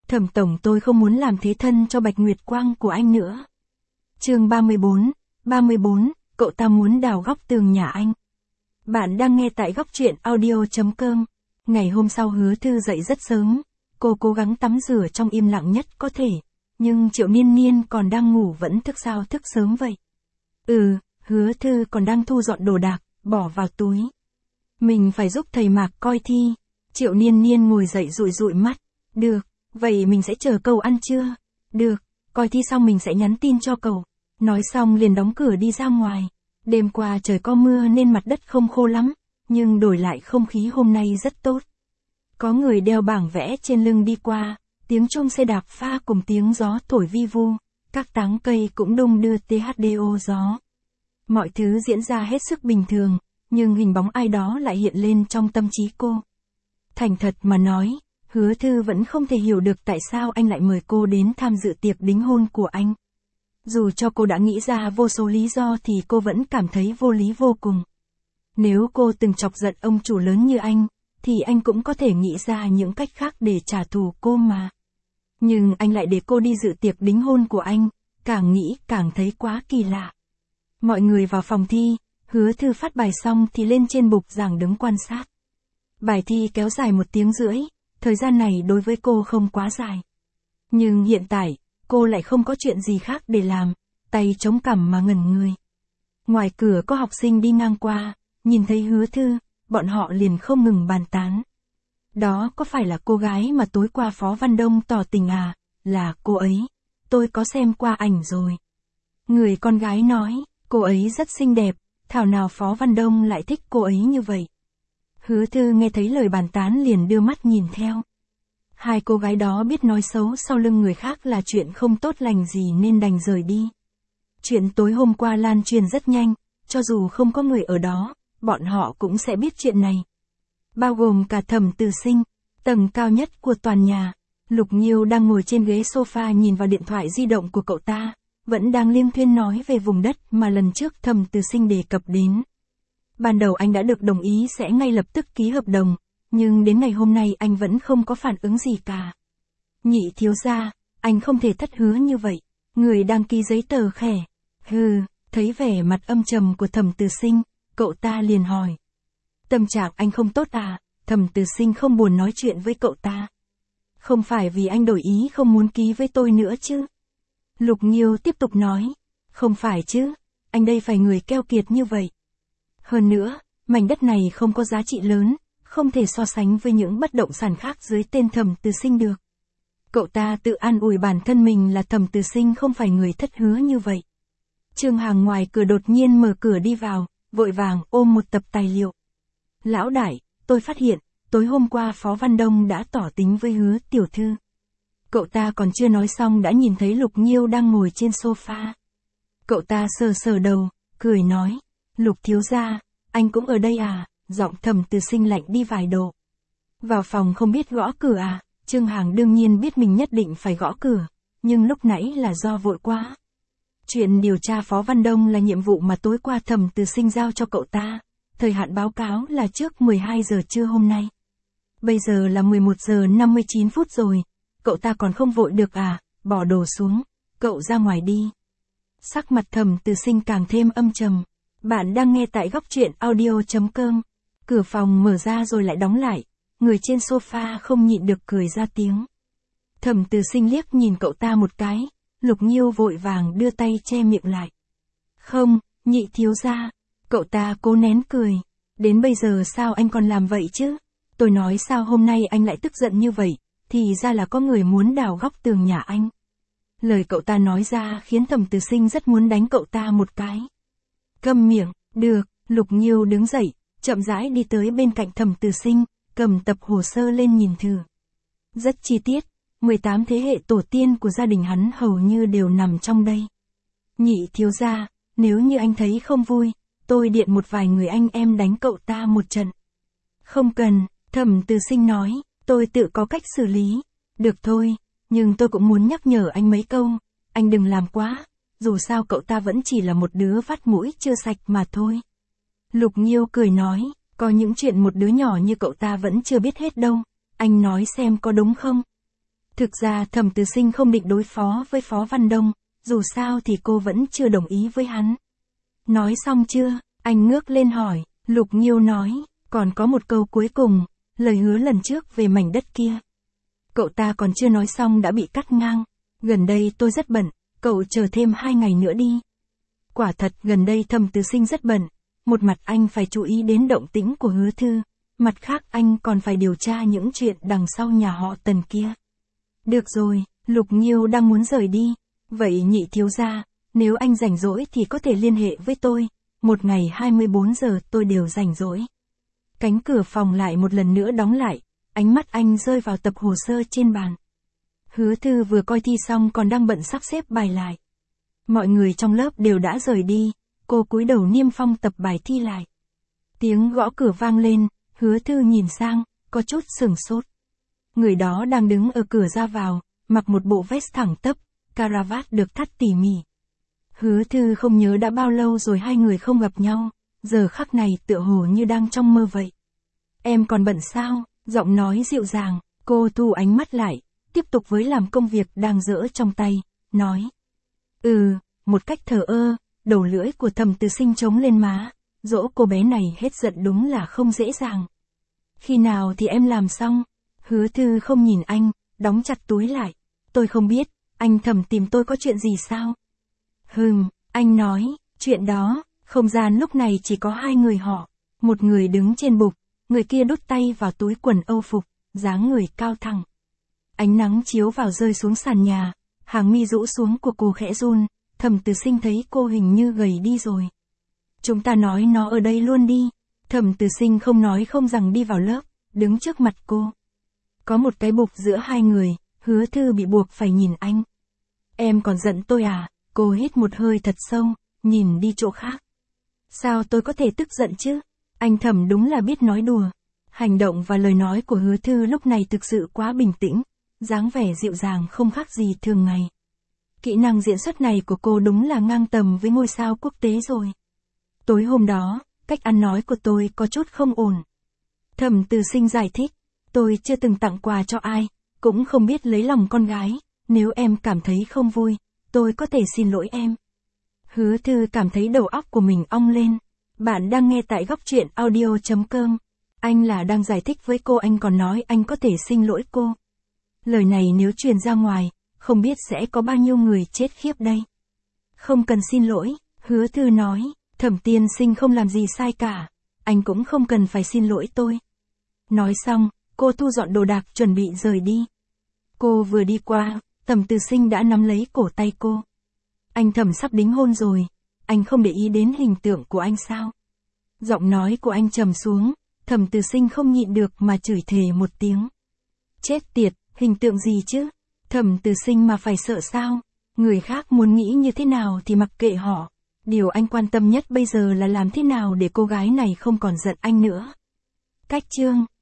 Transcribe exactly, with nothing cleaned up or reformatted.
Thẩm tổng, tôi không muốn làm thế thân cho Bạch Nguyệt Quang của anh nữa. Chương ba mươi bốn, ba mươi bốn, cậu ta muốn đào góc tường nhà anh. Bạn đang nghe tại góc truyện audio chấm com. Ngày hôm sau Hứa Thư dậy rất sớm, cô cố gắng tắm rửa trong im lặng nhất có thể, nhưng Triệu Niên Niên còn đang ngủ vẫn thức sao thức sớm vậy. Ừ, Hứa Thư còn đang thu dọn đồ đạc, bỏ vào túi. Mình phải giúp thầy Mạc coi thi. Triệu Niên Niên ngồi dậy dụi dụi mắt. Được, vậy mình sẽ chờ cậu ăn trưa. Được, coi thi xong mình sẽ nhắn tin cho cậu. Nói xong liền đóng cửa đi ra ngoài. Đêm qua trời có mưa nên mặt đất không khô lắm, nhưng đổi lại không khí hôm nay rất tốt. Có người đeo bảng vẽ trên lưng đi qua, tiếng chuông xe đạp pha cùng tiếng gió thổi vi vu, các táng cây cũng đung đưa tê hát đê ô gió. Mọi thứ diễn ra hết sức bình thường, nhưng hình bóng ai đó lại hiện lên trong tâm trí cô. Thành thật mà nói, Hứa Thư vẫn không thể hiểu được tại sao anh lại mời cô đến tham dự tiệc đính hôn của anh. Dù cho cô đã nghĩ ra vô số lý do thì cô vẫn cảm thấy vô lý vô cùng. Nếu cô từng chọc giận ông chủ lớn như anh, thì anh cũng có thể nghĩ ra những cách khác để trả thù cô mà. Nhưng anh lại để cô đi dự tiệc đính hôn của anh, càng nghĩ càng thấy quá kỳ lạ. Mọi người vào phòng thi, Hứa Thư phát bài xong thì lên trên bục giảng đứng quan sát. Bài thi kéo dài một tiếng rưỡi, thời gian này đối với cô không quá dài. Nhưng hiện tại, cô lại không có chuyện gì khác để làm, tay chống cằm mà ngẩn người. Ngoài cửa có học sinh đi ngang qua, nhìn thấy Hứa Thư, bọn họ liền không ngừng bàn tán. Đó có phải là cô gái mà tối qua Phó Văn Đông tỏ tình à? Là cô ấy, tôi có xem qua ảnh rồi. Người con gái nói, cô ấy rất xinh đẹp, thảo nào Phó Văn Đông lại thích cô ấy như vậy. Hứa Thư nghe thấy lời bàn tán liền đưa mắt nhìn theo. Hai cô gái đó biết nói xấu sau lưng người khác là chuyện không tốt lành gì nên đành rời đi. Chuyện tối hôm qua lan truyền rất nhanh, cho dù không có người ở đó, bọn họ cũng sẽ biết chuyện này. Bao gồm cả Thẩm Từ Sinh, tầng cao nhất của toàn nhà. Lục Nhiêu đang ngồi trên ghế sofa nhìn vào điện thoại di động của cậu ta, vẫn đang liêm thuyên nói về vùng đất mà lần trước Thẩm Từ Sinh đề cập đến. Ban đầu anh đã được đồng ý sẽ ngay lập tức ký hợp đồng, nhưng đến ngày hôm nay anh vẫn không có phản ứng gì cả. Nhị thiếu gia, anh không thể thất hứa như vậy. Người đang ký giấy tờ khẽ. Hừ, thấy vẻ mặt âm trầm của Thẩm Từ Sinh, cậu ta liền hỏi. Tâm trạng anh không tốt à? Thẩm Từ Sinh không buồn nói chuyện với cậu ta. Không phải vì anh đổi ý không muốn ký với tôi nữa chứ? Lục Nhiêu tiếp tục nói. Không phải chứ, anh đây phải người keo kiệt như vậy. Hơn nữa, mảnh đất này không có giá trị lớn, không thể so sánh với những bất động sản khác dưới tên Thẩm Từ Sinh được. Cậu ta tự an ủi bản thân mình là Thẩm Từ Sinh không phải người thất hứa như vậy. Trương Hằng ngoài cửa đột nhiên mở cửa đi vào, vội vàng ôm một tập tài liệu. Lão đại, tôi phát hiện, tối hôm qua Phó Văn Đông đã tỏ tình với Hứa tiểu thư. Cậu ta còn chưa nói xong đã nhìn thấy Lục Nhiêu đang ngồi trên sofa. Cậu ta sờ sờ đầu, cười nói, Lục thiếu gia, anh cũng ở đây à? Giọng Thẩm Từ Sinh lạnh đi vài độ. Vào phòng không biết gõ cửa à? Trương Hằng đương nhiên biết mình nhất định phải gõ cửa, nhưng lúc nãy là do vội quá. Chuyện điều tra Phó Văn Đông là nhiệm vụ mà tối qua Thẩm Từ Sinh giao cho cậu ta. Thời hạn báo cáo là trước mười hai giờ trưa hôm nay. Bây giờ là mười một giờ năm mươi chín phút rồi. Cậu ta còn không vội được à? Bỏ đồ xuống, cậu ra ngoài đi. Sắc mặt Thẩm Từ Sinh càng thêm âm trầm. Bạn đang nghe tại góc truyện audio chấm com. Cửa phòng mở ra rồi lại đóng lại. Người trên sofa không nhịn được cười ra tiếng. Thẩm Từ Sinh liếc nhìn cậu ta một cái. Lục Nhiêu vội vàng đưa tay che miệng lại. Không, nhị thiếu gia. Cậu ta cố nén cười. Đến bây giờ sao anh còn làm vậy chứ? Tôi nói sao hôm nay anh lại tức giận như vậy, thì ra là có người muốn đào góc tường nhà anh. Lời cậu ta nói ra khiến Thẩm Từ Sinh rất muốn đánh cậu ta một cái. Câm miệng, được, Lục Nhiêu đứng dậy, chậm rãi đi tới bên cạnh Thẩm Từ Sinh, cầm tập hồ sơ lên nhìn thử. Rất chi tiết, mười tám thế hệ tổ tiên của gia đình hắn hầu như đều nằm trong đây. Nhị thiếu gia, nếu như anh thấy không vui, tôi điện một vài người anh em đánh cậu ta một trận. Không cần, Thẩm Từ Sinh nói, tôi tự có cách xử lý. Được thôi, nhưng tôi cũng muốn nhắc nhở anh mấy câu, anh đừng làm quá, dù sao cậu ta vẫn chỉ là một đứa vắt mũi chưa sạch mà thôi. Lục Nhiêu cười nói, có những chuyện một đứa nhỏ như cậu ta vẫn chưa biết hết đâu, anh nói xem có đúng không? Thực ra Thẩm Từ Sinh không định đối phó với Phó Văn Đông, dù sao thì cô vẫn chưa đồng ý với hắn. Nói xong chưa? Anh ngước lên hỏi, Lục Nghiêu nói, còn có một câu cuối cùng, lời hứa lần trước về mảnh đất kia. Cậu ta còn chưa nói xong đã bị cắt ngang, gần đây tôi rất bận, cậu chờ thêm hai ngày nữa đi. Quả thật gần đây Thẩm Từ Sinh rất bận, một mặt anh phải chú ý đến động tĩnh của Hứa Thư, mặt khác anh còn phải điều tra những chuyện đằng sau nhà họ Tần kia. Được rồi, Lục Nghiêu đang muốn rời đi, vậy Nhị thiếu gia, nếu anh rảnh rỗi thì có thể liên hệ với tôi, một ngày hai mươi bốn giờ tôi đều rảnh rỗi. Cánh cửa phòng lại một lần nữa đóng lại, ánh mắt anh rơi vào tập hồ sơ trên bàn. Hứa Thư vừa coi thi xong còn đang bận sắp xếp bài lại. Mọi người trong lớp đều đã rời đi, cô cúi đầu niêm phong tập bài thi lại. Tiếng gõ cửa vang lên, Hứa Thư nhìn sang, có chút sửng sốt. Người đó đang đứng ở cửa ra vào, mặc một bộ vest thẳng tắp, caravat được thắt tỉ mỉ. Hứa Thư không nhớ đã bao lâu rồi hai người không gặp nhau, giờ khắc này tựa hồ như đang trong mơ vậy. Em còn bận sao? Giọng nói dịu dàng, cô thu ánh mắt lại, tiếp tục với làm công việc đang dỡ trong tay, nói. Ừ, một cách thờ ơ, đầu lưỡi của Thẩm Từ Sinh trống lên má, dỗ cô bé này hết giận đúng là không dễ dàng. Khi nào thì em làm xong? Hứa Thư không nhìn anh, đóng chặt túi lại. Tôi không biết, anh Thẩm tìm tôi có chuyện gì sao? Hừm, anh nói, chuyện đó, không gian lúc này chỉ có hai người họ. Một người đứng trên bục, người kia đút tay vào túi quần âu phục, dáng người cao thẳng. Ánh nắng chiếu vào rơi xuống sàn nhà, hàng mi rũ xuống của cô khẽ run, Thẩm Từ Sinh thấy cô hình như gầy đi rồi. Chúng ta nói nó ở đây luôn đi. Thẩm Từ Sinh không nói không rằng đi vào lớp, đứng trước mặt cô. Có một cái bục giữa hai người, Hứa Thư bị buộc phải nhìn anh. Em còn giận tôi à? Cô hít một hơi thật sâu, nhìn đi chỗ khác. Sao tôi có thể tức giận chứ? Anh Thẩm đúng là biết nói đùa. Hành động và lời nói của Hứa Thư lúc này thực sự quá bình tĩnh, dáng vẻ dịu dàng không khác gì thường ngày. Kỹ năng diễn xuất này của cô đúng là ngang tầm với ngôi sao quốc tế rồi. Tối hôm đó, cách ăn nói của tôi có chút không ổn. Thẩm Từ Sinh giải thích, tôi chưa từng tặng quà cho ai, cũng không biết lấy lòng con gái, nếu em cảm thấy không vui, tôi có thể xin lỗi em. Hứa Thư cảm thấy đầu óc của mình ong lên. Bạn đang nghe tại góc truyện audio chấm com. Anh là đang giải thích với cô, anh còn nói anh có thể xin lỗi cô. Lời này nếu truyền ra ngoài, không biết sẽ có bao nhiêu người chết khiếp đây. Không cần xin lỗi, Hứa Thư nói, Thẩm tiên sinh không làm gì sai cả, anh cũng không cần phải xin lỗi tôi. Nói xong, cô thu dọn đồ đạc chuẩn bị rời đi. Cô vừa đi qua, Thẩm Từ Sinh đã nắm lấy cổ tay cô. Anh Thẩm sắp đính hôn rồi, anh không để ý đến hình tượng của anh sao? Giọng nói của anh trầm xuống, Thẩm Từ Sinh không nhịn được mà chửi thề một tiếng. Chết tiệt, hình tượng gì chứ? Thẩm Từ Sinh mà phải sợ sao? Người khác muốn nghĩ như thế nào thì mặc kệ họ. Điều anh quan tâm nhất bây giờ là làm thế nào để cô gái này không còn giận anh nữa. Cách chương